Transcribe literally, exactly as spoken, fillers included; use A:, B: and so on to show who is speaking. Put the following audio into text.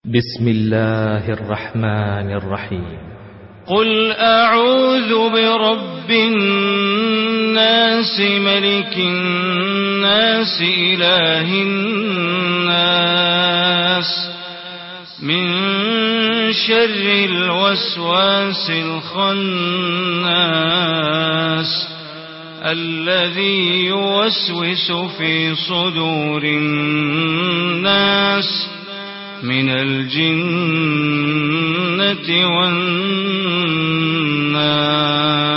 A: بسم الله الرحمن الرحيم.
B: قل أعوذ برب الناس ملك الناس إله الناس من شر الوسواس الخناس الذي يوسوس في صدور الناس من الجنة والناس.